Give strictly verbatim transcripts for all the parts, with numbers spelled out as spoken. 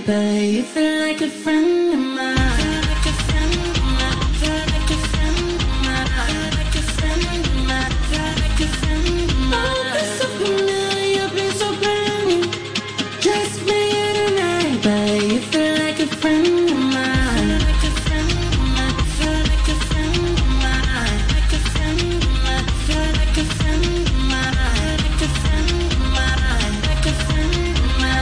but you feel like a friend of mine. Like a friend of mine. Like a friend of mine. Like a friend of mine. Like a friend of mine. Oh, been so familiar, been so brand new. Just me and tonight, but you feel like a friend of mine. Like a friend of mine. Like a friend of mine. Like a friend of mine. Like a friend of mine. Like a friend of mine. Like a friend of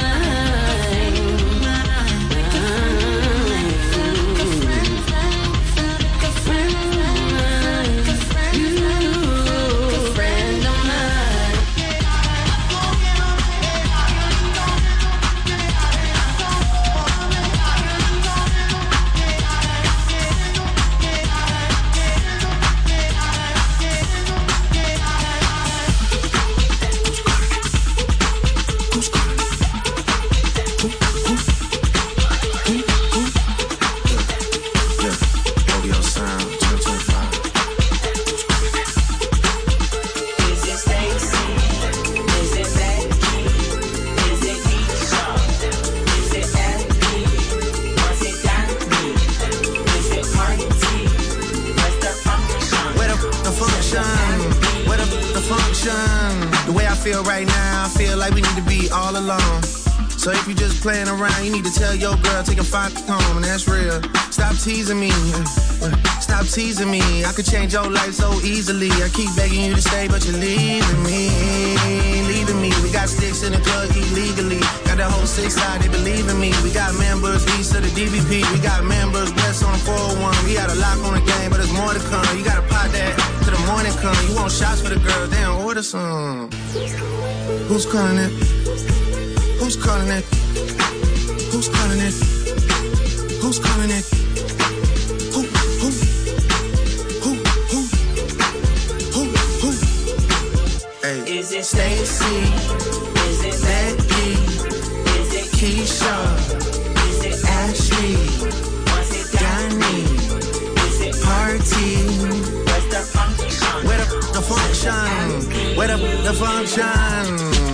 playing around, you need to tell your girl, take a five home, and that's real. Stop teasing me, stop teasing me. I could change your life so easily. I keep begging you to stay, but you're leaving me, leaving me. We got sticks in the club illegally. Got the whole six side, they believe in me. We got members east of the D V P. We got members west on the four oh one. We got a lock on the game, but there's more to come. You gotta pot that till the morning come. You want shots for the girls, they don't order some. Who's calling it? Who's calling it? Who's calling it? Who's calling it? Who, who, who, who, who, who? Hey. Is it Stacy? Is it Becky? Is it Keisha? Is it Ashley? Was it Donnie? Is it Party? Where's the function? Where the, the function? Where the, the function?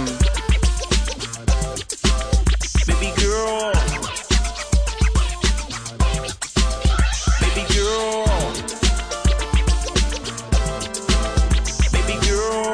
Baby girl, baby girl, baby girl,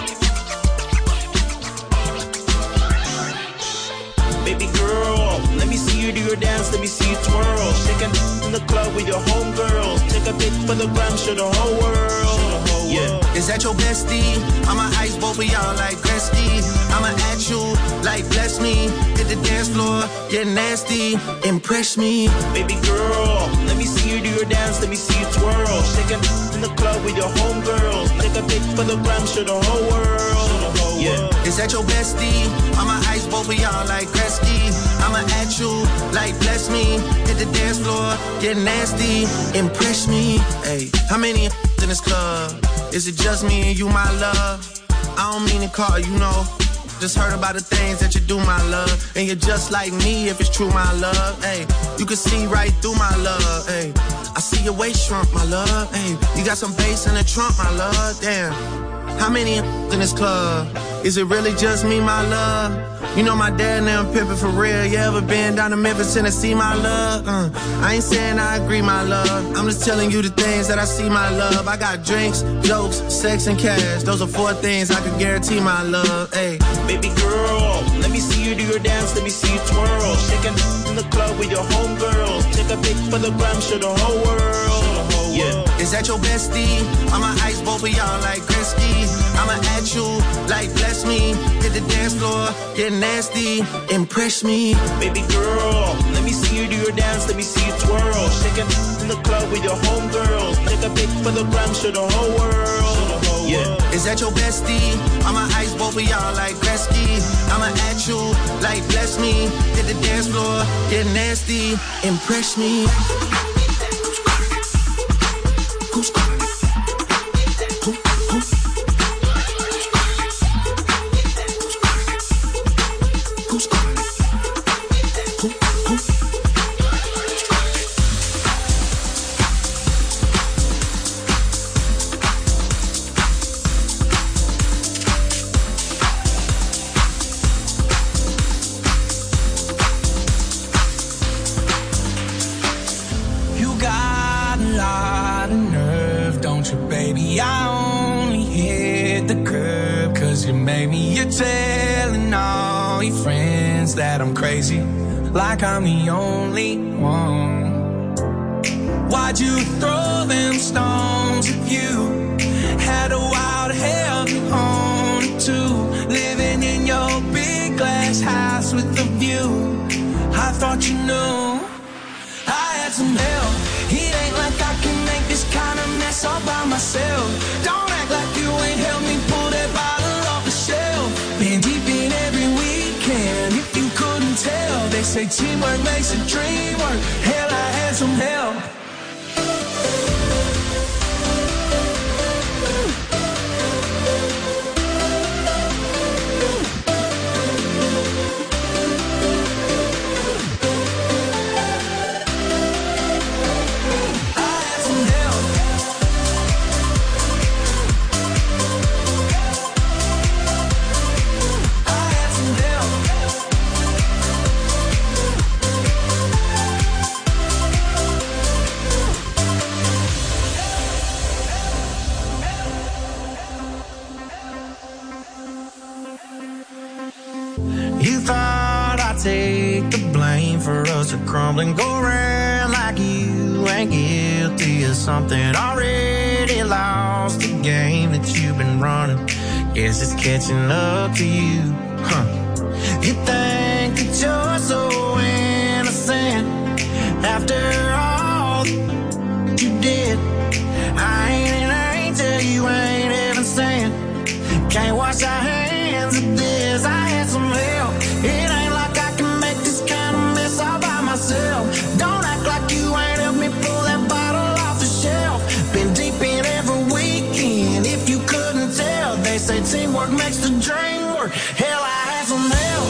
baby girl. Let me see you do your dance, let me see you twirl. Shaking in the club with your homegirls. Take a pic for the gram, show the whole world. Yeah. Is that your bestie? I'ma ice both of y'all like Gretzky. I'ma at you like bless me. Hit the dance floor, get nasty, impress me. Baby girl, let me see you do your dance, let me see you twirl. Shaking in the club with your homegirls. Take a pic for the gram, show the whole world. Yeah. Is that your bestie? I'ma ice both of y'all like Gretzky. I'ma at you like bless me. Hit the dance floor, get nasty, impress me. Hey, how many in this club? Is it just me and you, my love? I don't mean to call you, know. Just heard about the things that you do, my love. And you're just like me if it's true, my love. Hey, you can see right through my love. Hey, I see your waist shrunk, my love. Hey, you got some bass in the trunk, my love. Damn, how many in this club? Is it really just me, my love? You know my dad now pimpin' for real. You ever been down to Memphis, Tennessee, my love? Uh, I ain't saying I agree, my love. I'm just telling you the things that I see, my love. I got drinks, jokes, sex, and cash. Those are four things I can guarantee, my love. Hey, baby girl, let me see you do your dance, let me see you twirl. Shaking in the club with your homegirls. Take a pic for the gram, show the whole world. Yeah. Is that your bestie? I'ma ice both of y'all like Gretzky. I'ma at you like bless me. Hit the dance floor, get nasty, impress me. Baby girl, let me see you do your dance, let me see you twirl. Shaking in the club with your homegirls. Take a pic for the gram, show the whole world. Yeah. Is that your bestie? I'ma ice both of y'all like Gretzky. I'ma at you like bless me. Hit the dance floor, get nasty, impress me. Who's calling it? Who, who? Who's calling it? Who, who? you made me. You're telling all your friends that I'm crazy, like I'm the only one. Why'd you throw them stones if you had a wild hell to own to? Living in your big glass house with a view, I thought you knew I had some help. It ain't like I can make this kind of mess all by myself. Don't act like you ain't helped me pull that bottle off the shelf. Been deep in every weekend, if you couldn't tell. They say teamwork makes the dream work. Hell, I had some help. You thought I'd take the blame for us to crumble and go around like you ain't guilty of something. Already lost the game that you've been running. Guess it's catching up to you, huh? You think that you're so innocent after all you did. I ain't an angel, you ain't even saying. Can't wash our hands of this. I had some help. It ain't like I can make this kind of mess all by myself. Don't act like you ain't helped me pull that bottle off the shelf. Been deep in every weekend, if you couldn't tell. They say teamwork makes the dream work. Hell, I had some help.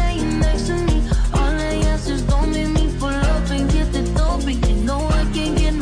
Can't get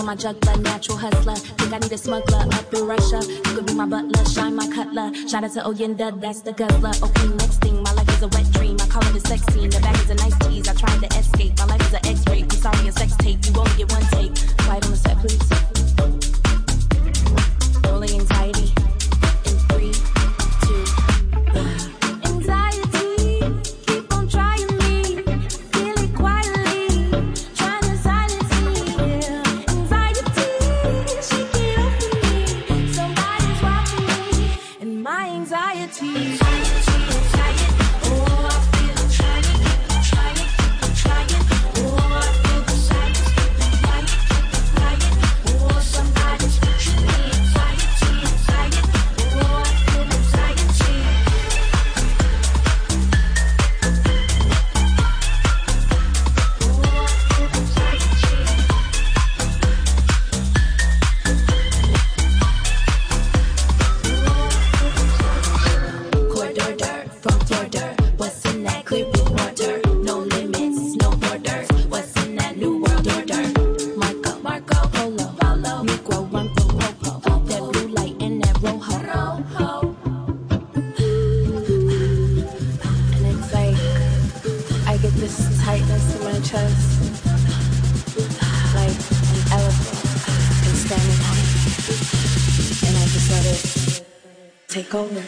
my juggler, natural hustler. Think I need a smuggler up in Russia. You could be my butler, shine my cutler. Shout out to Oyenda, that's the guzzler. Okay, next thing, my life is a wet dream. I call it a sex scene. The bag is a nice tease. I tried to escape. My life is an X-ray. I'm sorry, a sex tape. You only get one take. Quiet on the set, please. Rolling anxiety. In three, two, one. Anxiety, keep on trying me. Feel it quietly, trying to silence me. Anxiety, she can't open me. Somebody's watching me, and my anxiety. Take over.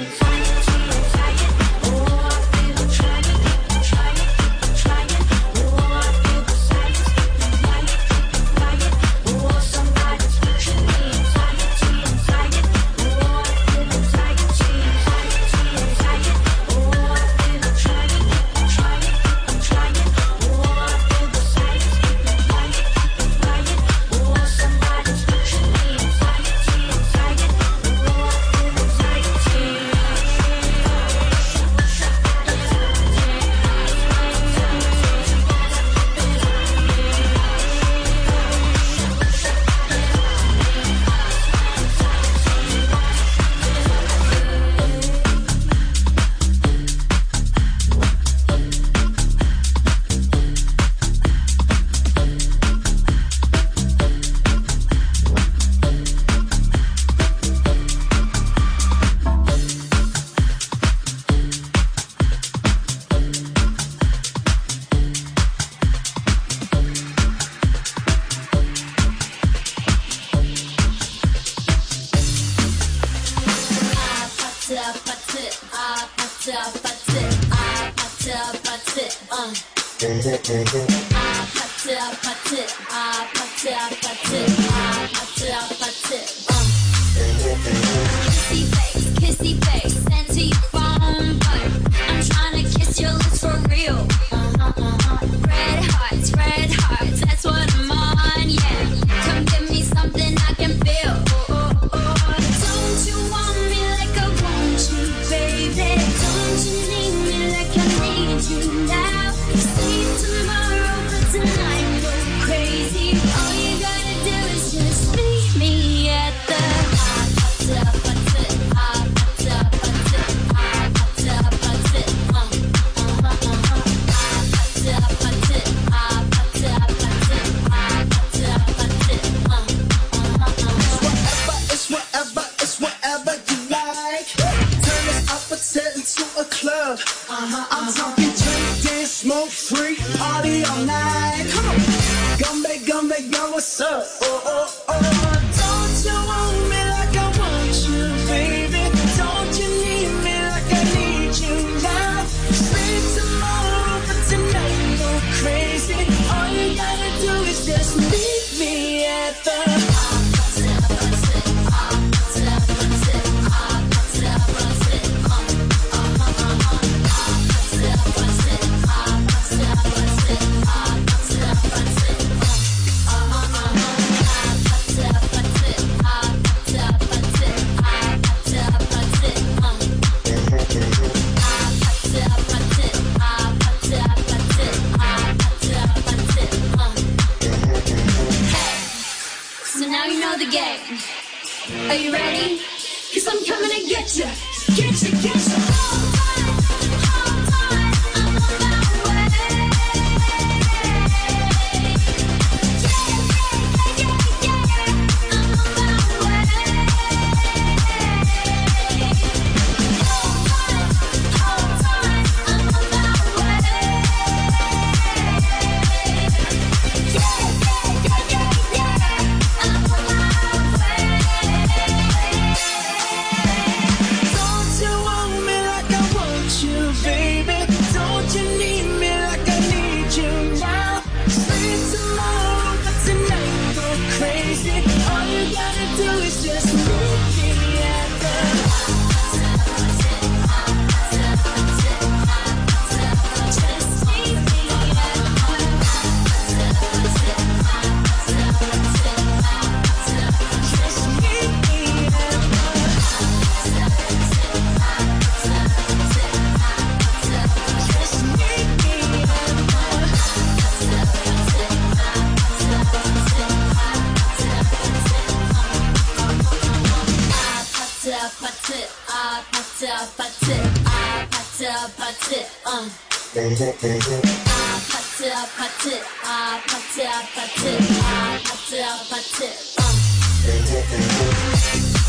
Are you ready? Cause I'm coming to get you, get you, get you. Yeah, yeah, yeah, yeah. 아파트 아파트 아파트 어 아파트 아파트 아파트 아파트 아파트 아파트 어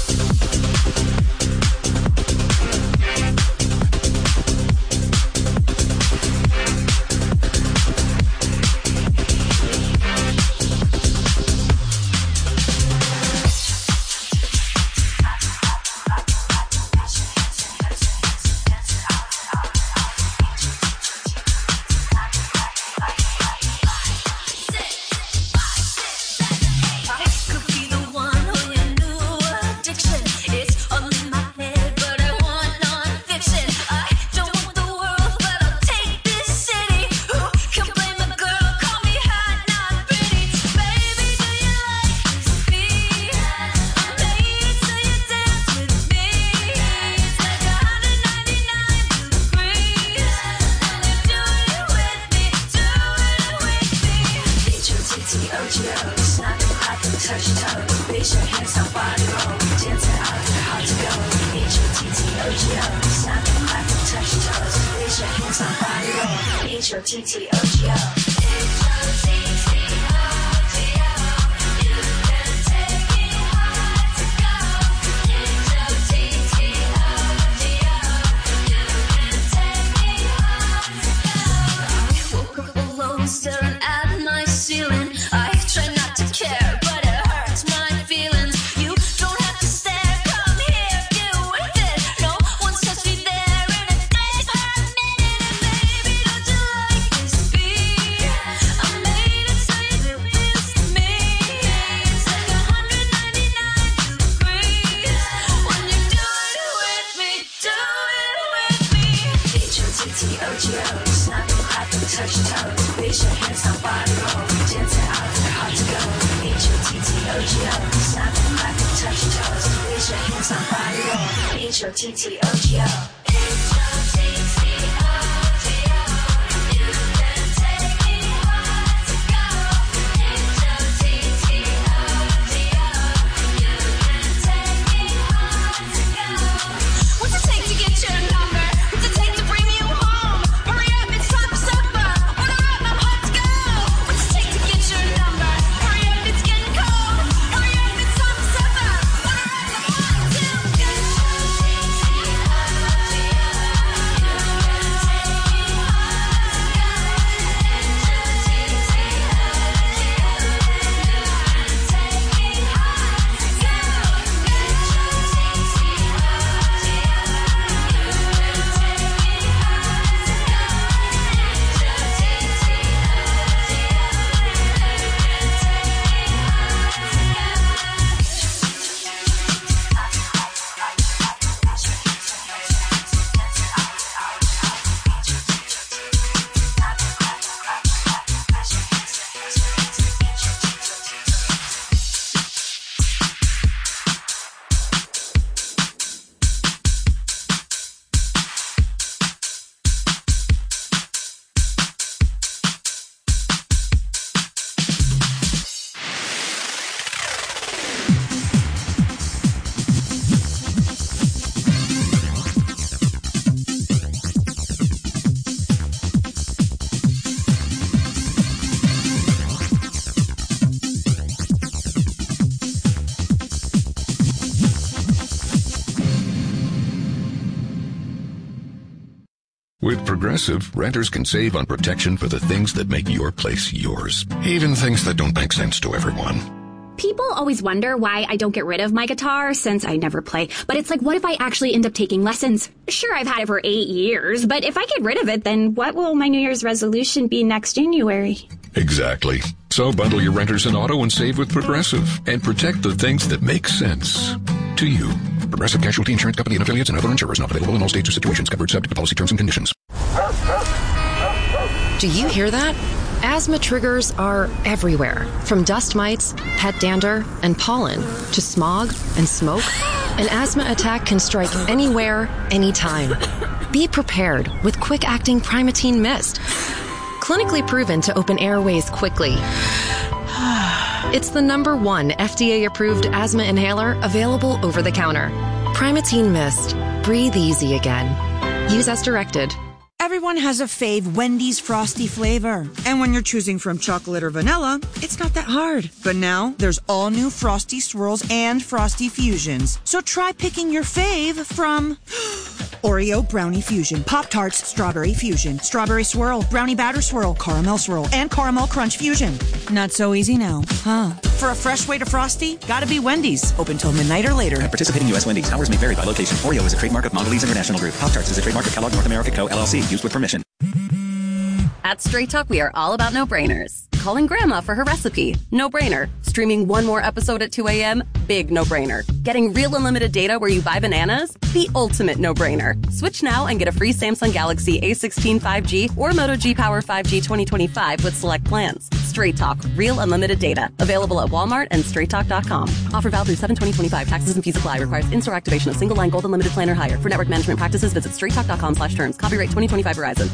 With Progressive, renters can save on protection for the things that make your place yours, even things that don't make sense to everyone. People always wonder why I don't get rid of my guitar since I never play. But it's like, what if I actually end up taking lessons? Sure, I've had it for eight years, but if I get rid of it, then what will my New Year's resolution be next January? Exactly. So bundle your renters and auto and save with Progressive and protect the things that make sense to you. Progressive Casualty Insurance Company and affiliates and other insurers not available in all states or situations. Covered subject to policy terms and conditions. Do you hear that? Asthma triggers are everywhere, from dust mites, pet dander, and pollen, to smog and smoke. An asthma attack can strike anywhere, anytime. Be prepared with quick-acting Primatene Mist. Clinically proven to open airways quickly. It's the number one F D A-approved asthma inhaler available over the counter. Primatene Mist. breathe easy again. Use as directed. Everyone has a fave Wendy's Frosty flavor. And when you're choosing from chocolate or vanilla, it's not that hard. But now, there's all new Frosty Swirls and Frosty Fusions. So try picking your fave from Oreo Brownie Fusion, Pop-Tarts Strawberry Fusion, Strawberry Swirl, Brownie Batter Swirl, Caramel Swirl, and Caramel Crunch Fusion. Not so easy now, huh? For a fresh way to Frosty, gotta be Wendy's. Open till midnight or later. At participating U S Wendy's. Hours may vary by location. Oreo is a trademark of Mondelez International Group. Pop-Tarts is a trademark of Kellogg North America Co. L L C. Used with permission. At Straight Talk, we are all about no-brainers. Calling Grandma for her recipe? No-brainer. Streaming one more episode at two a.m.? Big no-brainer. Getting real unlimited data where you buy bananas? The ultimate no-brainer. Switch now and get a free Samsung Galaxy A sixteen five G or Moto G Power five G twenty twenty-five with select plans. Straight Talk. Real unlimited data. Available at Walmart and straight talk dot com. Offer valid through seven twenty twenty-five. Taxes and fees apply. Requires in-store activation of single line gold unlimited plan or higher. For network management practices, visit straight talk dot com slash terms. Copyright twenty twenty-five Verizon.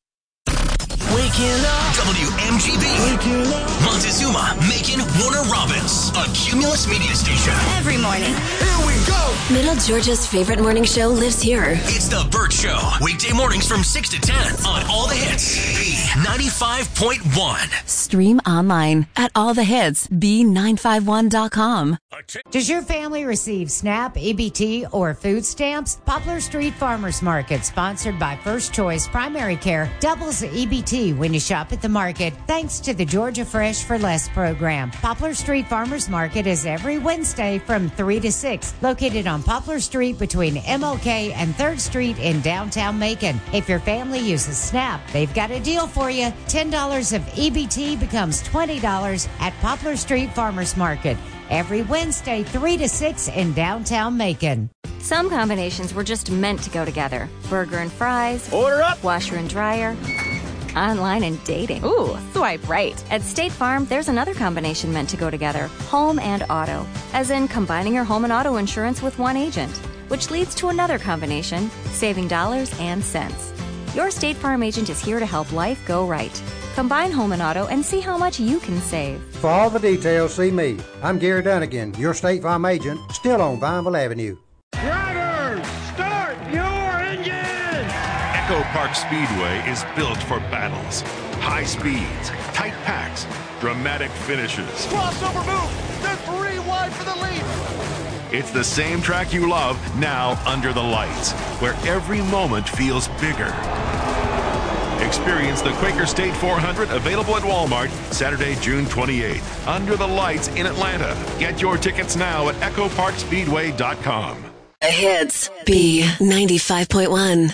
Waking up. W M G B. Waking up. Montezuma, Macon, Warner Robins. A Cumulus Media Station. Every morning. Here we go. Middle Georgia's favorite morning show lives here. It's The Burt Show. Weekday mornings from six to ten on All the Hits. B ninety-five point one. Stream online at all the hits b nine five one dot com. Does your family receive SNAP, E B T, or food stamps? Poplar Street Farmers Market, sponsored by First Choice Primary Care, doubles the E B T when you shop at the market, thanks to the Georgia Fresh for Less program. Poplar Street Farmers Market is every Wednesday from three to six, located on Poplar Street between M L K and third Street in downtown Macon. If your family uses SNAP, they've got a deal for you. ten dollars of E B T becomes twenty dollars at Poplar Street Farmers Market. Every Wednesday, three to six in downtown Macon. Some combinations were just meant to go together. Burger and fries. Order up. Washer and dryer. Online and dating. Ooh, swipe right. At State Farm, there's another combination meant to go together. Home and auto. As in combining your home and auto insurance with one agent. Which leads to another combination, saving dollars and cents. Your State Farm agent is here to help life go right. Combine home and auto and see how much you can save. For all the details, see me. I'm Gary Dunnigan, your State Farm agent, still on Vineville Avenue. Drivers, start your engine! Echo Park Speedway is built for battles. High speeds, tight packs, dramatic finishes. Crossover move! There's three wide for the lead! It's the same track you love, now under the lights, where every moment feels bigger. Experience the Quaker State four hundred, available at Walmart Saturday, June twenty-eighth. Under the lights in Atlanta. Get your tickets now at echo park speedway dot com. The Hits. B ninety-five point one.